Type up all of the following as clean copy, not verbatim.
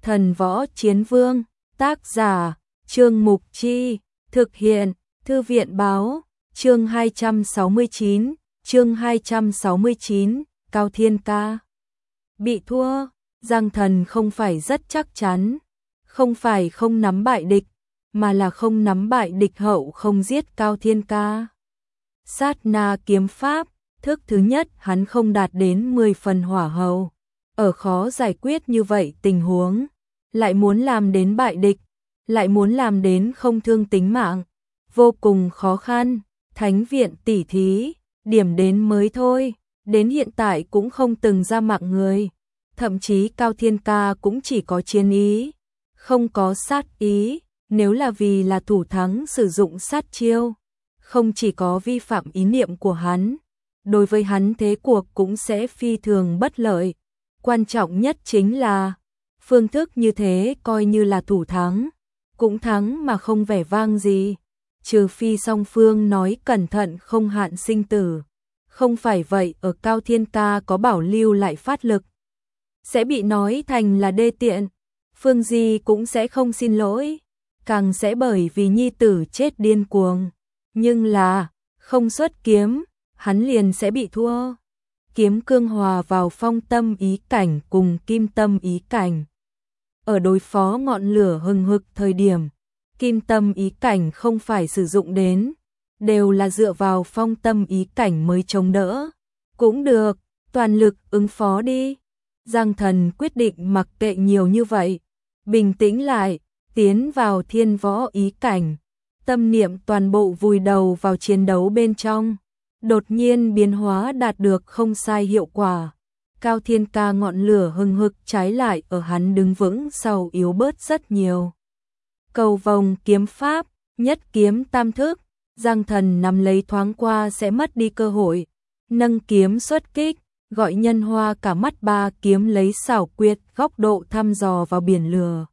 Thần Võ Chiến Vương, tác giả, Trương Mục Chi, thực hiện, Thư viện Báo, chương 269, Cao Thiên Ca. Bị thua, Giang Thần không phải rất chắc chắn, không phải không nắm bại địch, mà là không nắm bại địch hậu không giết Cao Thiên Ca. Sát na kiếm pháp, thức thứ nhất hắn không đạt đến 10 phần hỏa hầu. Ở khó giải quyết như vậy tình huống, lại muốn làm đến bại địch, lại muốn làm đến không thương tính mạng, vô cùng khó khăn. Thánh viện tỉ thí, điểm đến mới thôi, đến hiện tại cũng không từng ra mạng người. Thậm chí Cao Thiên Ca cũng chỉ có chiến ý, không có sát ý. Nếu là vì là thủ thắng sử dụng sát chiêu, không chỉ có vi phạm ý niệm của hắn, đối với hắn thế cuộc cũng sẽ phi thường bất lợi. Quan trọng nhất chính là, phương thức như thế coi như là thủ thắng, cũng thắng mà không vẻ vang gì, trừ phi song phương nói cẩn thận không hạn sinh tử. Không phải vậy ở Cao Thiên Ca có bảo lưu lại phát lực, sẽ bị nói thành là đê tiện, Phương Di cũng sẽ không xin lỗi, càng sẽ bởi vì nhi tử chết điên cuồng. Nhưng là, không xuất kiếm, hắn liền sẽ bị thua. Kiếm cương hòa vào phong tâm ý cảnh cùng kim tâm ý cảnh. Ở đối phó ngọn lửa hừng hực thời điểm, kim tâm ý cảnh không phải sử dụng đến, đều là dựa vào phong tâm ý cảnh mới chống đỡ. Cũng được, toàn lực ứng phó đi. Giang Thần quyết định mặc kệ nhiều như vậy, bình tĩnh lại, tiến vào thiên võ ý cảnh. Tâm niệm toàn bộ vùi đầu vào chiến đấu bên trong. Đột nhiên biến hóa đạt được không sai hiệu quả. Cao Thiên Ca ngọn lửa hừng hực trái lại ở hắn đứng vững sau yếu bớt rất nhiều. Cầu vồng kiếm pháp, nhất kiếm tam thức, Giang Thần nắm lấy thoáng qua sẽ mất đi cơ hội. Nâng kiếm xuất kích, gọi nhân hoa cả mắt ba kiếm lấy xảo quyệt góc độ thăm dò vào biển lửa.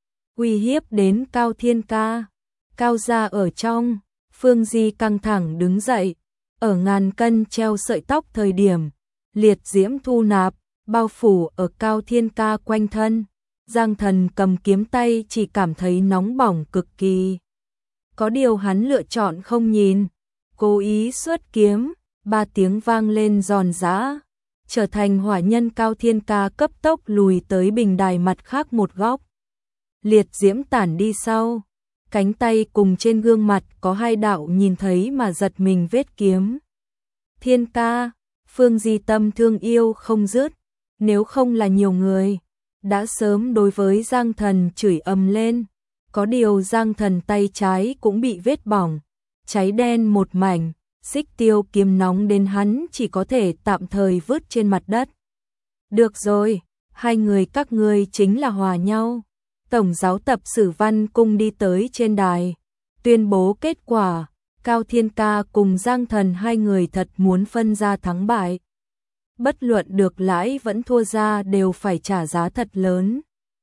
Uy hiếp đến Cao Thiên Ca. Cao gia ở trong, Phương Di căng thẳng đứng dậy, ở ngàn cân treo sợi tóc thời điểm, liệt diễm thu nạp, bao phủ ở Cao Thiên Ca quanh thân. Giang Thần cầm kiếm tay chỉ cảm thấy nóng bỏng cực kỳ. Có điều hắn lựa chọn không nhìn, cố ý xuất kiếm, 3 tiếng vang lên giòn giã, trở thành hỏa nhân. Cao Thiên Ca cấp tốc lùi tới bình đài mặt khác một góc. Liệt diễm tản đi sau, cánh tay cùng trên gương mặt có 2 đạo nhìn thấy mà giật mình vết kiếm. Thiên Ca, Phương Di tâm thương yêu không dứt, nếu không là nhiều người, đã sớm đối với Giang Thần chửi ầm lên. Có điều Giang Thần tay trái cũng bị vết bỏng, cháy đen một mảnh, xích tiêu kiếm nóng đến hắn chỉ có thể tạm thời vứt trên mặt đất. Được rồi, 2 người các ngươi chính là hòa nhau. Tổng giáo tập Sử Văn Cung đi tới trên đài, tuyên bố kết quả. Cao Thiên Ca cùng Giang Thần 2 người thật muốn phân ra thắng bại. Bất luận được lãi vẫn thua ra đều phải trả giá thật lớn.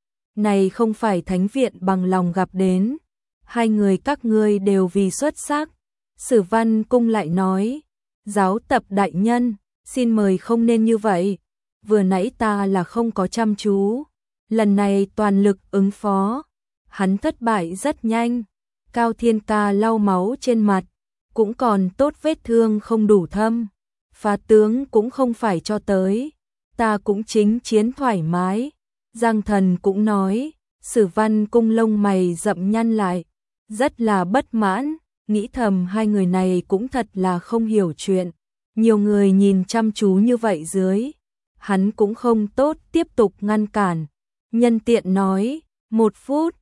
Này không phải thánh viện bằng lòng gặp đến. 2 người các ngươi đều vì xuất sắc. Sử Văn Cung lại nói, giáo tập đại nhân, xin mời không nên như vậy. Vừa nãy ta là không có chăm chú, lần này toàn lực ứng phó. Hắn thất bại rất nhanh. Cao Thiên Ca lau máu trên mặt, cũng còn tốt vết thương không đủ thâm. Phá tướng cũng không phải cho tới, ta cũng chính chiến thoải mái. Giang Thần cũng nói. Sử Văn Cung lông mày rậm nhăn lại, rất là bất mãn, nghĩ thầm 2 người này cũng thật là không hiểu chuyện. Nhiều người nhìn chăm chú như vậy dưới, hắn cũng không tốt tiếp tục ngăn cản. Nhân tiện nói, 1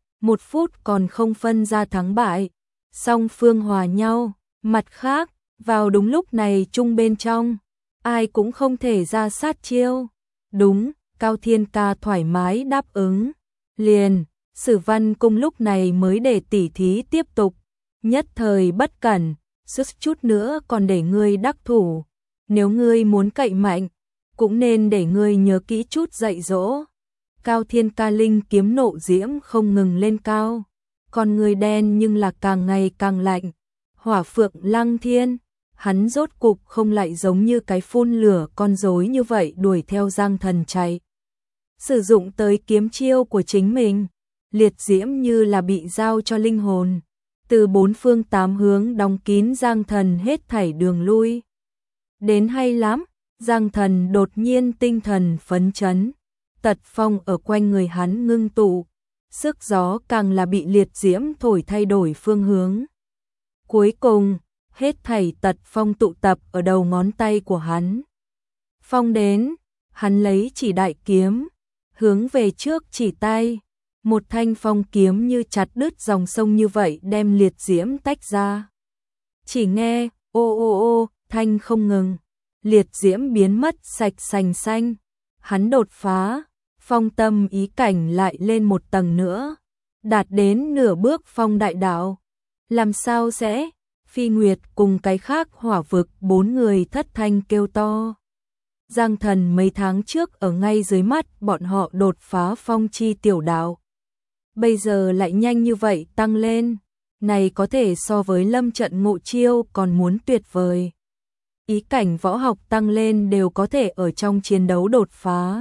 phút còn không phân ra thắng bại, song phương hòa nhau. Mặt khác, vào đúng lúc này chung bên trong, ai cũng không thể ra sát chiêu. Đúng, Cao Thiên Ca thoải mái đáp ứng. Liền, Sử Văn Cung lúc này mới để tỉ thí tiếp tục. Nhất thời bất cẩn, suýt chút nữa còn để ngươi đắc thủ. Nếu ngươi muốn cậy mạnh, cũng nên để ngươi nhớ kỹ chút dạy dỗ. Cao Thiên Ca linh kiếm nộ diễm không ngừng lên cao, con người đen nhưng là càng ngày càng lạnh. Hỏa phượng lăng thiên, hắn rốt cục không lại giống như cái phun lửa con rối như vậy đuổi theo Giang Thần chạy. sử dụng tới kiếm chiêu của chính mình. Liệt diễm như là bị giao cho linh hồn, từ bốn phương tám hướng đóng kín Giang Thần hết thảy đường lui. Đến hay lắm, Giang Thần đột nhiên tinh thần phấn chấn, tật phong ở quanh người hắn ngưng tụ, sức gió càng là bị liệt diễm thổi thay đổi phương hướng. Cuối cùng, hết thảy tật phong tụ tập ở đầu ngón tay của hắn. Phong đến, hắn lấy chỉ đại kiếm, hướng về trước chỉ tay, một thanh phong kiếm như chặt đứt dòng sông như vậy đem liệt diễm tách ra. Chỉ nghe, ô ô ô, thanh không ngừng, liệt diễm biến mất sạch sành xanh, hắn đột phá, phong tâm ý cảnh lại lên một tầng nữa, đạt đến nửa bước phong đại đạo. Làm sao sẽ? Phi Nguyệt cùng cái khác hỏa vực 4 người thất thanh kêu to. Giang Thần mấy tháng trước ở ngay dưới mắt bọn họ đột phá phong chi tiểu đạo. Bây giờ lại nhanh như vậy tăng lên, này có thể so với lâm trận ngộ chiêu còn muốn tuyệt vời. Ý cảnh võ học tăng lên đều có thể ở trong chiến đấu đột phá.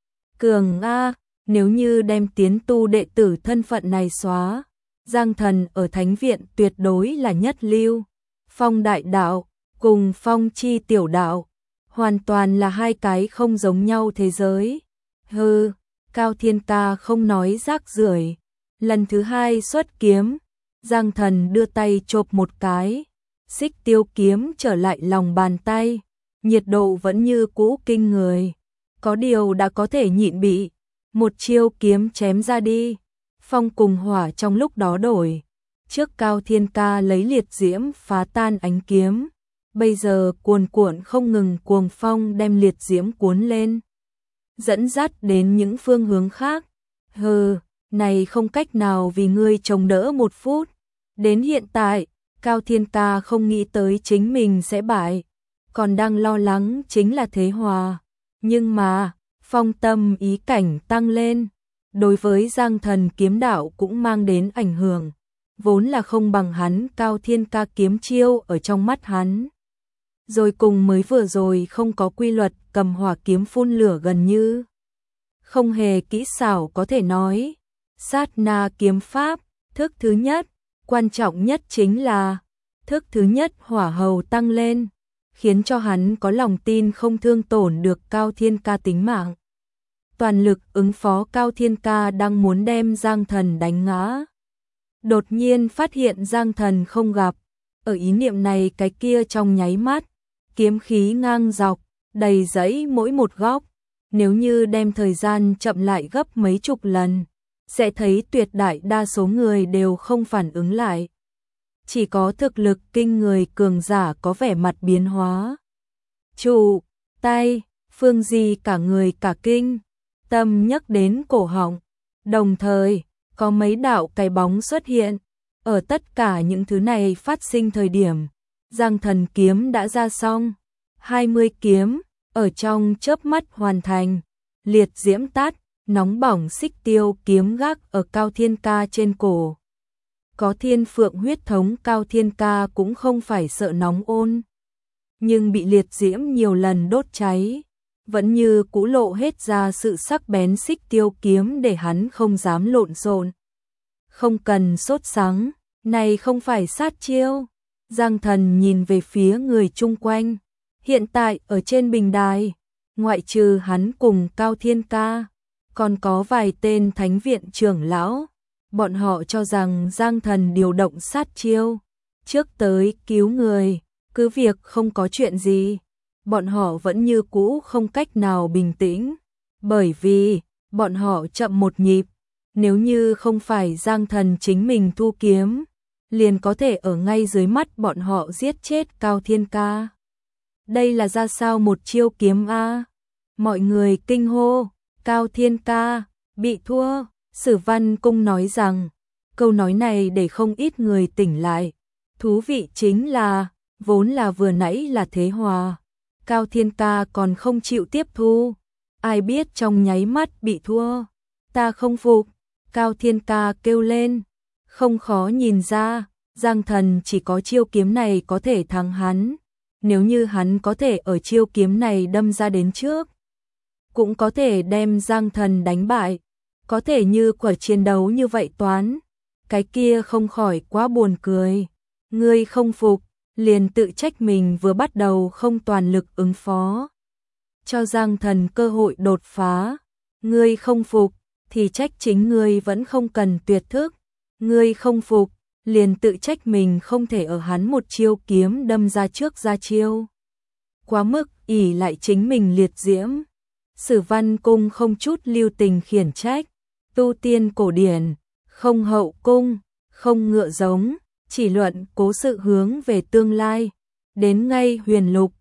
Cường A, nếu như đem tiến tu đệ tử thân phận này xóa, Giang Thần ở thánh viện tuyệt đối là nhất lưu. Phong đại đạo cùng phong chi tiểu đạo hoàn toàn là hai cái không giống nhau thế giới. Hừ, Cao Thiên Ca không nói rác rưởi. Lần thứ hai xuất kiếm, Giang Thần đưa tay chộp một cái, xích tiêu kiếm trở lại lòng bàn tay, nhiệt độ vẫn như cũ kinh người. Có điều đã có thể nhịn bị, một chiêu kiếm chém ra đi. Phong cùng hỏa trong lúc đó đổi, trước Cao Thiên Ca lấy liệt diễm phá tan ánh kiếm, bây giờ cuồn cuộn không ngừng cuồng phong đem liệt diễm cuốn lên, dẫn dắt đến những phương hướng khác. Hừ, này không cách nào vì ngươi chống đỡ một phút. Đến hiện tại, Cao Thiên Ca không nghĩ tới chính mình sẽ bại, còn đang lo lắng chính là thế hòa. Nhưng mà, phong tâm ý cảnh tăng lên, đối với Giang Thần kiếm đạo cũng mang đến ảnh hưởng, vốn là không bằng hắn. Cao Thiên Ca kiếm chiêu ở trong mắt hắn. Rồi cùng mới vừa rồi không có quy luật cầm hỏa kiếm phun lửa gần như không hề kỹ xảo có thể nói. Sát na kiếm pháp, thức thứ nhất, quan trọng nhất chính là thức thứ nhất hỏa hầu tăng lên, khiến cho hắn có lòng tin không thương tổn được Cao Thiên Ca tính mạng. Toàn lực ứng phó. Cao Thiên Ca đang muốn đem Giang Thần đánh ngã, đột nhiên phát hiện Giang Thần không gặp. Ở ý niệm này cái kia trong nháy mắt, kiếm khí ngang dọc, đầy dẫy mỗi một góc. Nếu như đem thời gian chậm lại gấp mấy chục lần, sẽ thấy tuyệt đại đa số người đều không phản ứng lại. Chỉ có thực lực kinh người cường giả có vẻ mặt biến hóa. Trụ, tay, Phương Di cả người cả kinh, tâm nhắc đến cổ họng. Đồng thời, có mấy đạo cái bóng xuất hiện. Ở tất cả những thứ này phát sinh thời điểm, Giang Thần kiếm đã ra xong. 20 kiếm, ở trong chớp mắt hoàn thành. Liệt diễm tắt, nóng bỏng xích tiêu kiếm gác ở Cao Thiên Ca trên cổ. Có thiên phượng huyết thống Cao Thiên Ca cũng không phải sợ nóng ôn, nhưng bị liệt diễm nhiều lần đốt cháy, vẫn như cũ lộ hết ra sự sắc bén xích tiêu kiếm để hắn không dám lộn xộn. Không cần sốt sắng, này không phải sát chiêu. Giang Thần nhìn về phía người chung quanh. Hiện tại ở trên bình đài, ngoại trừ hắn cùng Cao Thiên Ca, còn có vài tên thánh viện trưởng lão. Bọn họ cho rằng Giang Thần điều động sát chiêu trước tới cứu người, cứ việc không có chuyện gì, bọn họ vẫn như cũ không cách nào bình tĩnh, bởi vì bọn họ chậm một nhịp. Nếu như không phải Giang Thần chính mình thu kiếm, liền có thể ở ngay dưới mắt bọn họ giết chết Cao Thiên Ca. Đây là ra sao một chiêu kiếm a? Mọi người kinh hô. Cao Thiên Ca bị thua. Sử Văn Cung nói rằng, câu nói này để không ít người tỉnh lại. Thú vị chính là, vốn là vừa nãy là thế hòa, Cao Thiên Ca còn không chịu tiếp thu. Ai biết trong nháy mắt bị thua. Ta không phục. Cao Thiên Ca kêu lên. Không khó nhìn ra, Giang Thần chỉ có chiêu kiếm này có thể thắng hắn. Nếu như hắn có thể ở chiêu kiếm này đâm ra đến trước, cũng có thể đem Giang Thần đánh bại, có thể như quả chiến đấu như vậy toán, cái kia không khỏi quá buồn cười. Ngươi không phục, liền tự trách mình vừa bắt đầu không toàn lực ứng phó, cho Giang Thần cơ hội đột phá. Ngươi không phục, thì trách chính ngươi vẫn không cần tuyệt thức. Ngươi không phục, liền tự trách mình không thể ở hắn một chiêu kiếm đâm ra trước ra chiêu. Quá mức ỷ lại chính mình liệt diễm. Sử Văn Cung không chút lưu tình khiển trách. Tu tiên cổ điển, không hậu cung, không ngựa giống, chỉ luận cố sự hướng về tương lai. Đến ngay huyền lục,